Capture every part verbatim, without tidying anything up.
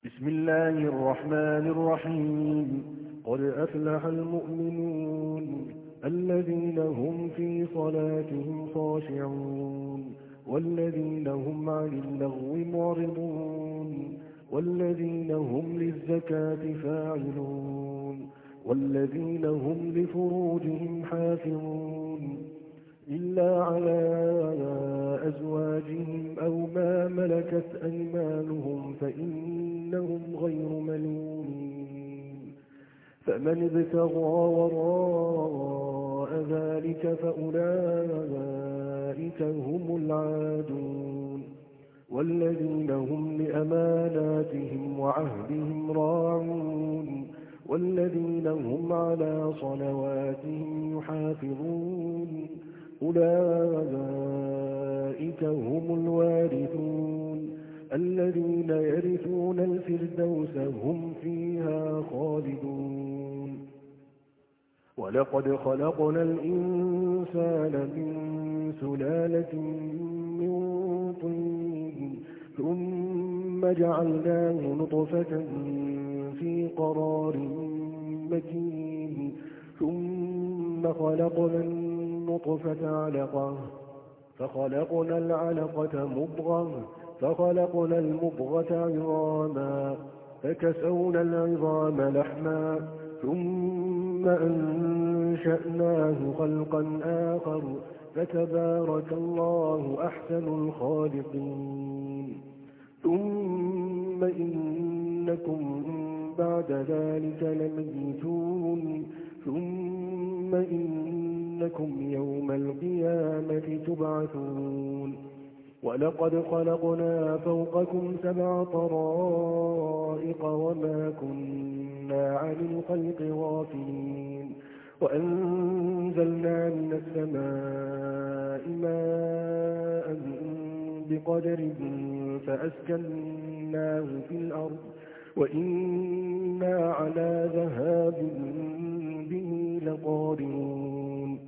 بسم الله الرحمن الرحيم. قد أفلح المؤمنون الذين هم في صلاتهم خاشعون والذين هم عن اللغو معرضون والذين هم للزكاة فاعلون والذين هم لفروجهم حافظون إلا على أزواجهم أو ما ملكت أيمانهم فإنهم غير ملومين. فمن ابتغى وراء ذلك فأولئك هم العادون والذين هم لأماناتهم وعهدهم راعون والذين هم على صلواتهم يحافظون أولئك هم الوارثون الذين يرثون الفردوس هم فيها خالدون. ولقد خلقنا الإنسان من سلالة من طين ثم جعلناه نطفة في قرار مكين ثم خلقنا النطفة علقة فخلقنا العلقة مضغة فخلقنا المضغة عظاما فكسونا العظام لحما ثم أنشأناه خلقا آخر فتبارك الله أحسن الخالقين. ثم إنكم بعد ذلك لميتون ثم إنكم يوم القيامة تبعثون. ولقد خلقنا فوقكم سبع طرائق وما كنا عن الخلق غافلين وأنزلنا من السماء ماء بقدر فأسكناه في الأرض وإنا على ذهاب به لقادرون.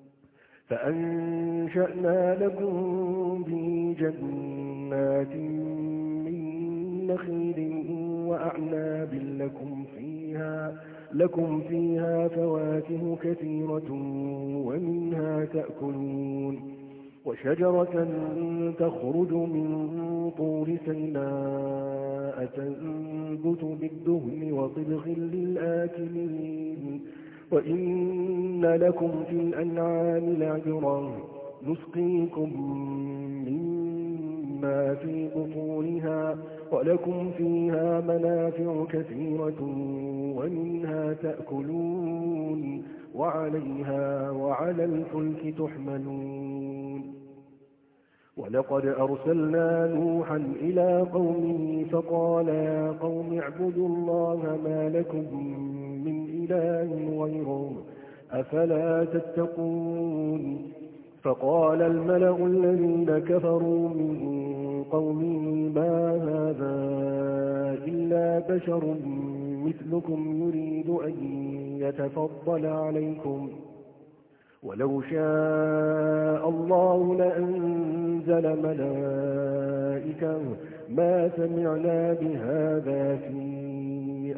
فأنشأنا لكم به جنات من نخيل وأعناب لكم فيها, لكم فيها فواكه كثيرة ومنها تأكلون وشجرة تخرج من طور سيناء تنبت بالدهن وصبغ للآكلين وإن لكم في الأنعام لعبرا نسقيكم مما في بطونها ولكم فيها منافع كثيرة ومنها تأكلون وعليها وعلى الفلك تحملون. ولقد أرسلنا نوحا إلى قومه فقال يا قوم اعبدوا الله ما لكم من إله غيره أفلا تتقون. فقال الملأ الذين كفروا من قومه ما هذا إلا بشر مثلكم يريد أن يتفضل عليكم ولو شاء الله لأنزل ملائكة ما سمعنا بهذا في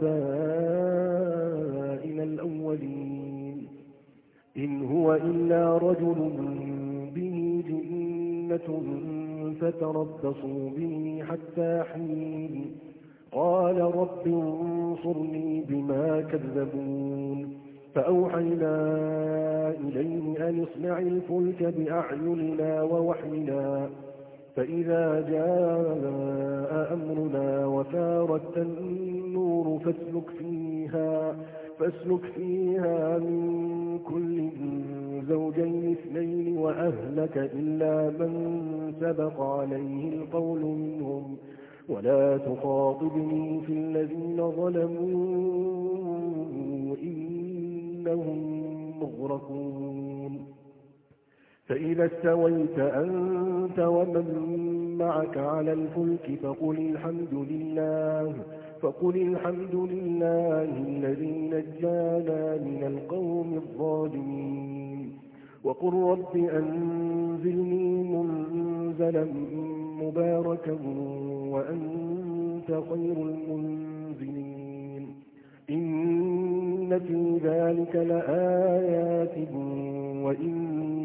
آبائنا الأولين إن هو إلا رجل به جنة فتربصوا به حتى حين. قال رب انصرني بما كذبون. فأوحينا إليه أن اصنع الفلك بأعيننا ووحينا فإذا جاء أمرنا وفارت النور فاسلك فيها, فاسلك فيها من كل زوجين اثنين وأهلك إلا من سبق عليه القول منهم ولا تخاطبني في الذين ظلموا إنهم مغرقون. فإذا استويت أنت ومن معك على الفلك فقل الحمد لله فقل الحمد لله الذي نجانا من القوم الظالمين وقل رب أنزلني منزلا مباركا وأنت خير المنزلين إن في ذلك لآيات وإن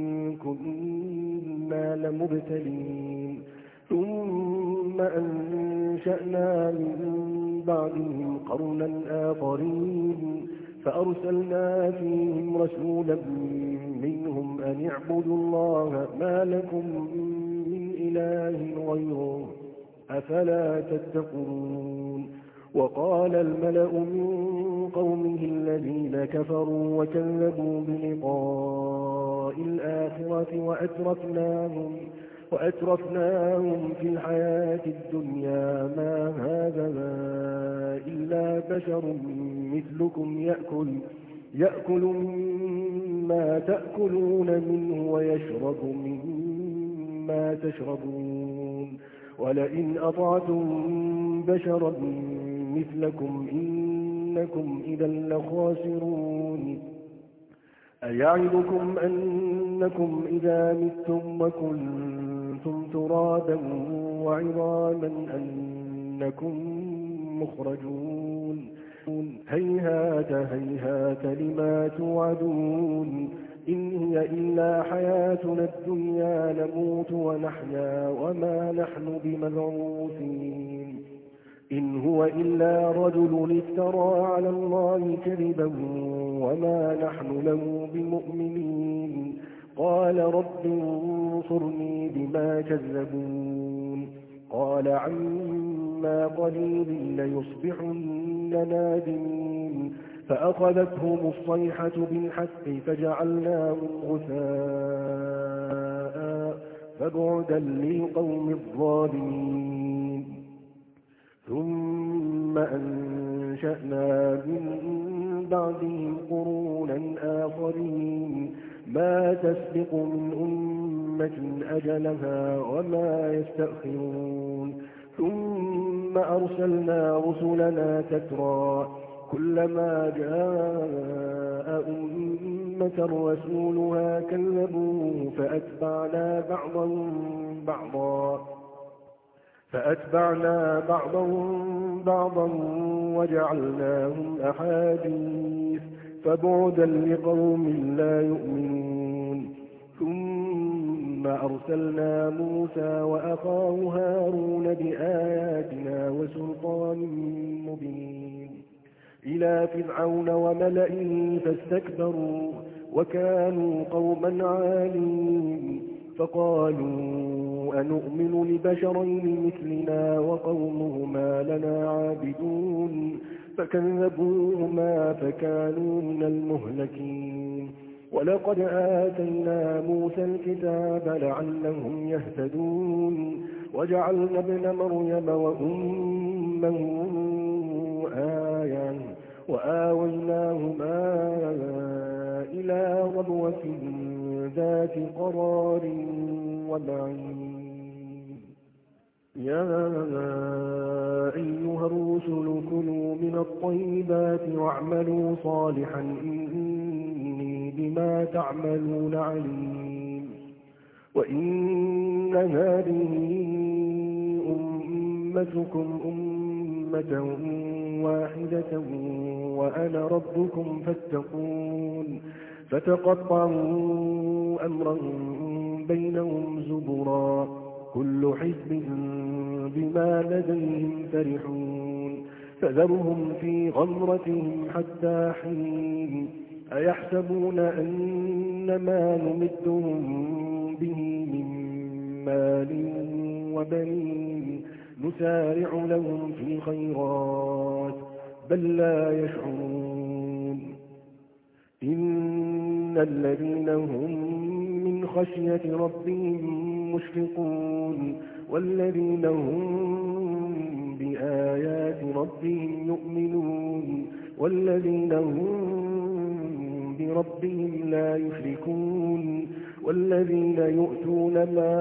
كنا لمبتلين ثم أنشأنا من بعدهم قرنا آخرين فأرسلنا فيهم رسولا منهم أن اعبدوا الله ما لكم من إله غيره أفلا تتقون وقال الملأ من قومه الذين كفروا وكذبوا بلقاء الآخرة وأترفناهم, وأترفناهم في الحياة الدنيا ما هذا إلا بشر مثلكم يأكل, يأكل مما تأكلون منه ويشرب مما تشربون ولئن أطعتم بشرا مثلكم إنكم إذا لخاسرون أيعدكم أنكم إذا متم وكنتم ترابا وعظاما أنكم مخرجون هيهات هيهات لما توعدون إن هي إلا حياتنا الدنيا نموت ونحيا وما نحن بمبعوثين إن هو إلا رجل افترى على الله كذبا وما نحن له بمؤمنين قال رب انصرني بما كذبون قال عما قليل ليصبحن نادمين فأخذتهم الصيحة بالحق فجعلناهم غثاء فبعدا للقوم الظالمين ثم أنشأنا من بعدهم قرونا آخرين ما تسبق من أمة أجلها وما يستأخرون ثم أرسلنا رسلنا تترى كلما جاء أمة رسولها كذبوه فأتبعنا بعضهم بعضا فأتبعنا بعضهم بعضا وجعلناهم أحاديث فبعدا لقوم لا يؤمنون ثم أرسلنا موسى وأخاه هارون بآياتنا وسلطان مبين إلى فرعون وملئه فاستكبروا وكانوا قوما عالين فقالوا أنؤمن لبشرين مثلنا وقومهما لنا عابدون فكذبوهما فكانوا من المهلكين ولقد آتينا موسى الكتاب لعلهم يهتدون وجعلنا ابن مريم وأمه آية وآويناهما إلى ربوة ذات قرار ومعين يا أيها الرسل كلوا من الطيبات واعملوا صالحا إني بما تعملون عليم وإن هذه أمتكم أمة واحدة وأنا ربكم فاتقون فتقطعوا أمرهم بينهم زبرا كل حزب بما لديهم فرحون فذرهم في غمرتهم حتى حين أيحسبون أن ما نمدهم به من مال وبنين نسارع لهم في الخيرات بل لا يشعرون إن الذين هم من خشية ربهم مشفقون والذين هم بآيات ربهم يؤمنون والذين هم بربهم لا يشركون والذين يؤتون ما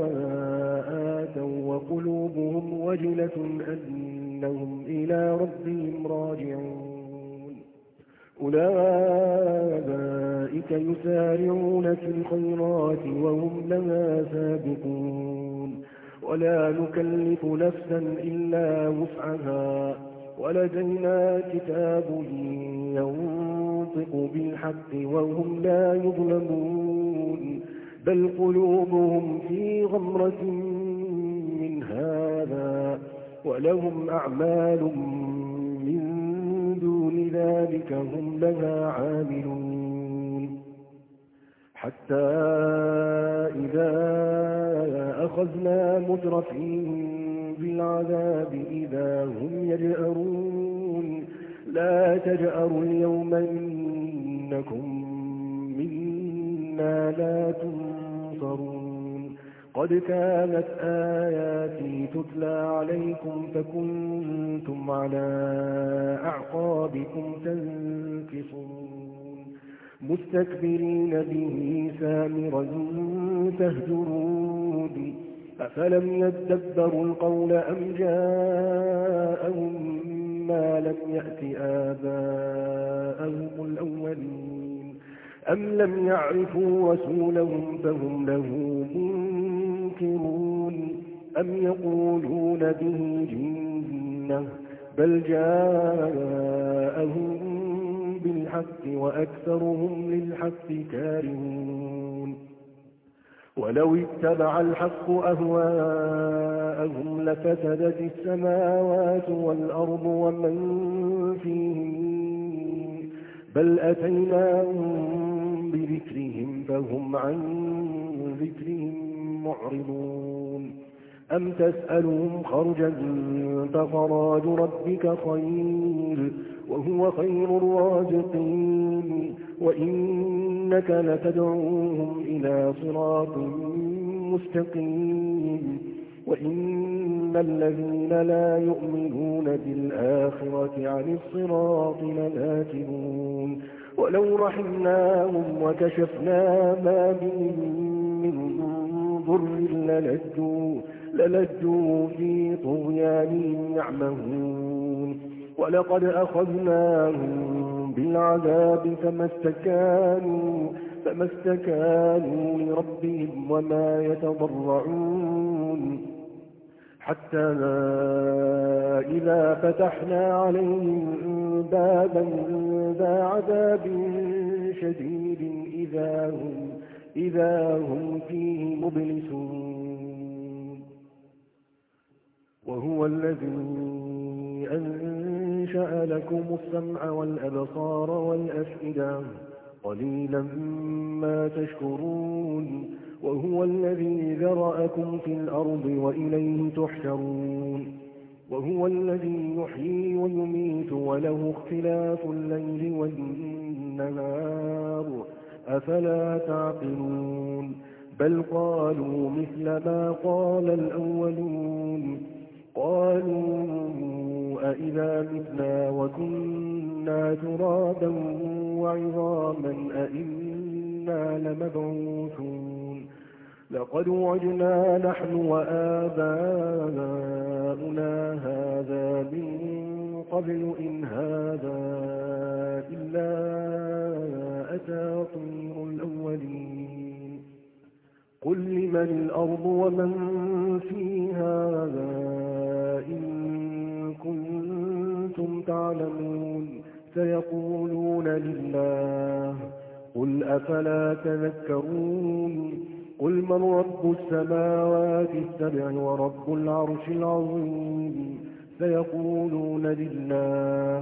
آتوا وقلوبهم وجلة أنهم إلى ربهم راجعون أولئك يسارعون في الخيرات وهم لها سابقون ولا نكلف نفسا إلا وسعها ولدينا كتاب ينطق بالحق وهم لا يظلمون بل قلوبهم في غمرة من هذا ولهم أعمال من دون ذلك هم لها عاملون حتى إذا أخذنا مترفين بالعذاب إذا هم يجأرون لا تجأروا اليوم إنكم منا لا تنصرون قد كانت آياتي تتلى عليكم فكنتم على أعقابكم تنكصون مستكبرين به سامرا تهجرون أفلم يدبروا القول أم جاءهم ما لم يأت آباءهم الأولين أم لم يعرفوا رسولهم فهم له منكرون أم يقولون به جنة بل جاءهم بالحق وأكثرهم للحق كارهون ولو اتبع الحق أهواءهم لفسدت السماوات والأرض ومن فيهن بل أتيناهم بذكرهم فهم عن ذكرهم معرضون أم تسألهم خرجا فخراج ربك خير وهو خير الرازقين وإنك لتدعوهم إلى صراط مستقيم وإن الذين لا يؤمنون بالآخرة عن الصراط لناكبون ولو رحمناهم وكشفنا ما بهم من ضر للجوا, للجوا في طغيانهم يعمهون ولقد أخذناهم بالعذاب فما استكانوا, فما استكانوا لربهم وما يتضرعون حتى إذا فتحنا عليهم بابا ذا عذاب شديد إذا هم, إذا هم فيه مبلسون وهو الذي أنشأ لكم السمع والأبصار والأفئدة قليلا ما تشكرون وهو الذي ذرأكم في الأرض وإليه تحشرون وهو الذي يحيي ويميت وله اختلاف الليل والنهار أفلا تعقلون بل قالوا مثل ما قال الأولون قالوا أئذا متنا وكنا ترابا وعظاما أئنا لمبعوثون لقد وعدنا نحن وآباؤنا هذا من قبل إن هذا إلا أساطير الأولين قل لمن الأرض ومن فيها إن كنتم تعلمون سيقولون لله قل أفلا تذكرون قل من رب السماوات السبع ورب العرش العظيم سيقولون لله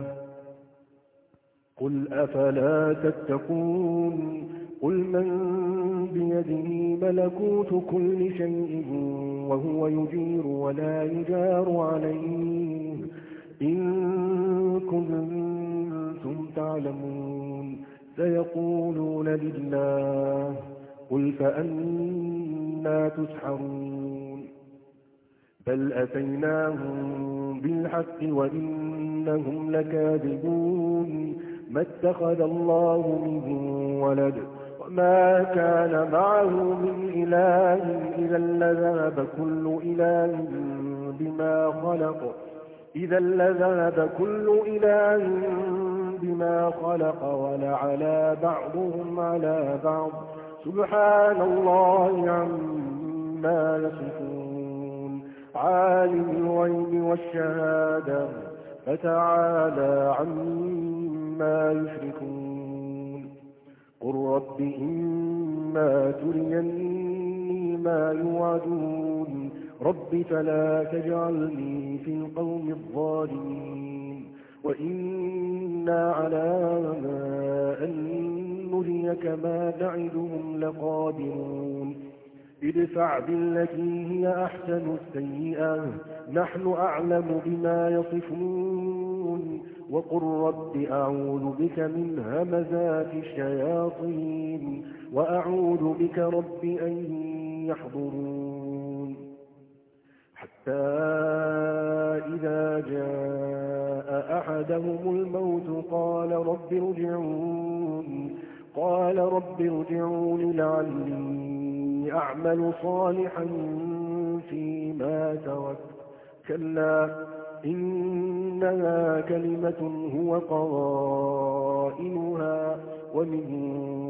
قل أفلا تتقون قل من بيده ملكوت كل شيء وهو يجير ولا يجار عليه إن كنتم تعلمون سيقولون لله قل فأنا تسحرون بل أتيناهم بالحق وإنهم لكاذبون ما اتخذ الله من ولد وما كان معه من إله إذا لذهب كل إله بما خلق إذا لذهب كل إله بما خلق ولعلى بعضهم على بعض سبحان الله عما يصفون عالم الغيب والشهادة فتعالى عما يشركون قل رب إما تريني ما يوعدون رب فلا تجعلني في القوم الظالمين وإنا على أن نريك ما نعدهم لقادرون ادفع بالتي هي أحسن السيئة نحن أعلم بما يصفون وقل رب أعوذ بك من همزات الشياطين وأعوذ بك رب أن يحضرون حتى إذا جاء أحدهم الموت قال رب ارجعون قال رب ارجعون لعلي أعمل صالحا فيما تركت كلا إنها كلمة هو قائلها ومن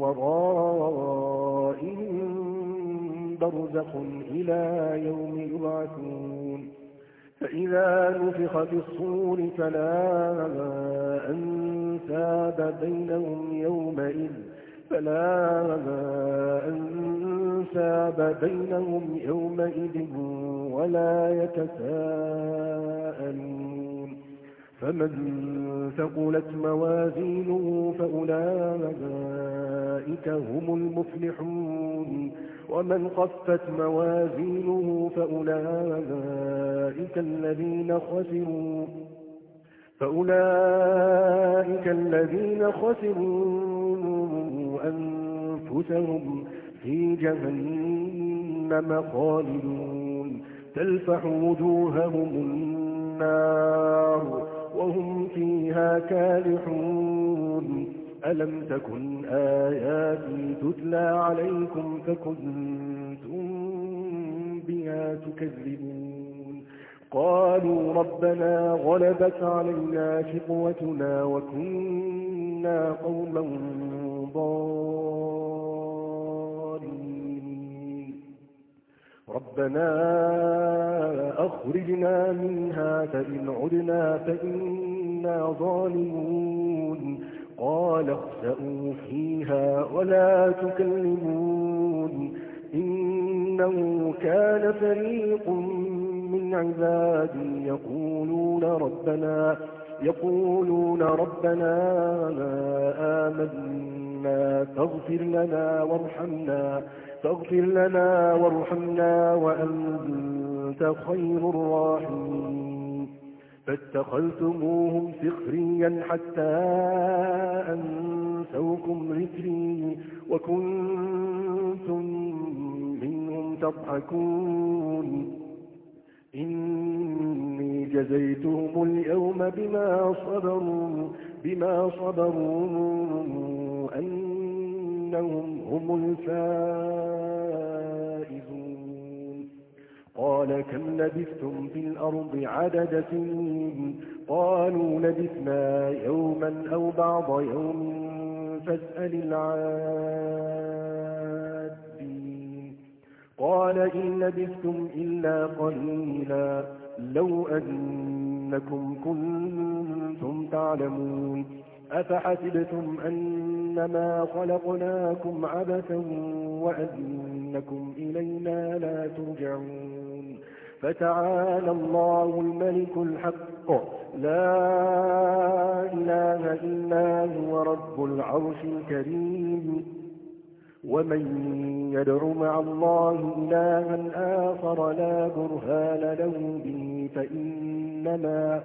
ورائهم برزخ إلى يوم يبعثون فإذا نفخ في الصور فلا أنساب بينهم يومئذ فلا أنساب بينهم يومئذ ولا يتساءلون فمن ثقلت موازينه فأولئك هم المفلحون ومن خفت موازينه فأولئك الذين خسروا فأولئك الذين خسروا أنفسهم في جهنم خالدون تلفح وجوههم النار وهم فيها كالحون ألم تكن آياتي تتلى عليكم فكنتم بها تكذبون قالوا ربنا غلبت علينا شقوتنا وكنا قوما ضالين ربنا أخرجنا منها فإن عدنا فإنا ظالمون قال اخسئوا فيها ولا تكلمون إنه كان فريق من عبادي يقولون ربنا يقولون ربنا آمنا فاغفر لنا وارحمنا فاغفر لنا وارحمنا وأنت خير الراحمين فاتخذتموهم سخريا حتى أنسوكم ذكري وكنتم منهم تضحكون إني جزيتهم اليوم بما صبروا بما صبروا أنهم هم الفائزون قال كم لبثتم في الأرض عدد سنين قالوا لبثنا يوما أو بعض يوم فاسأل العادين قال إن لبثتم إلا قليلا لو أنكم كنتم تعلمون أفحسبتم أنما خلقناكم عبثا وأنكم إلينا لا ترجعون فتعالى الله الملك الحق لا إله إلا هو رب العرش الكريم ومن يدع مع الله إلها آخر لا برهان له به فإنما,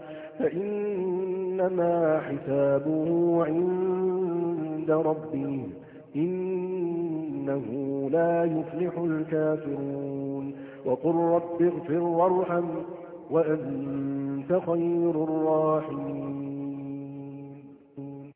فإنما حسابه عند ربه إنه لا يفلح الكافرون وقل رب اغفر وارحم وأنت خير الراحمين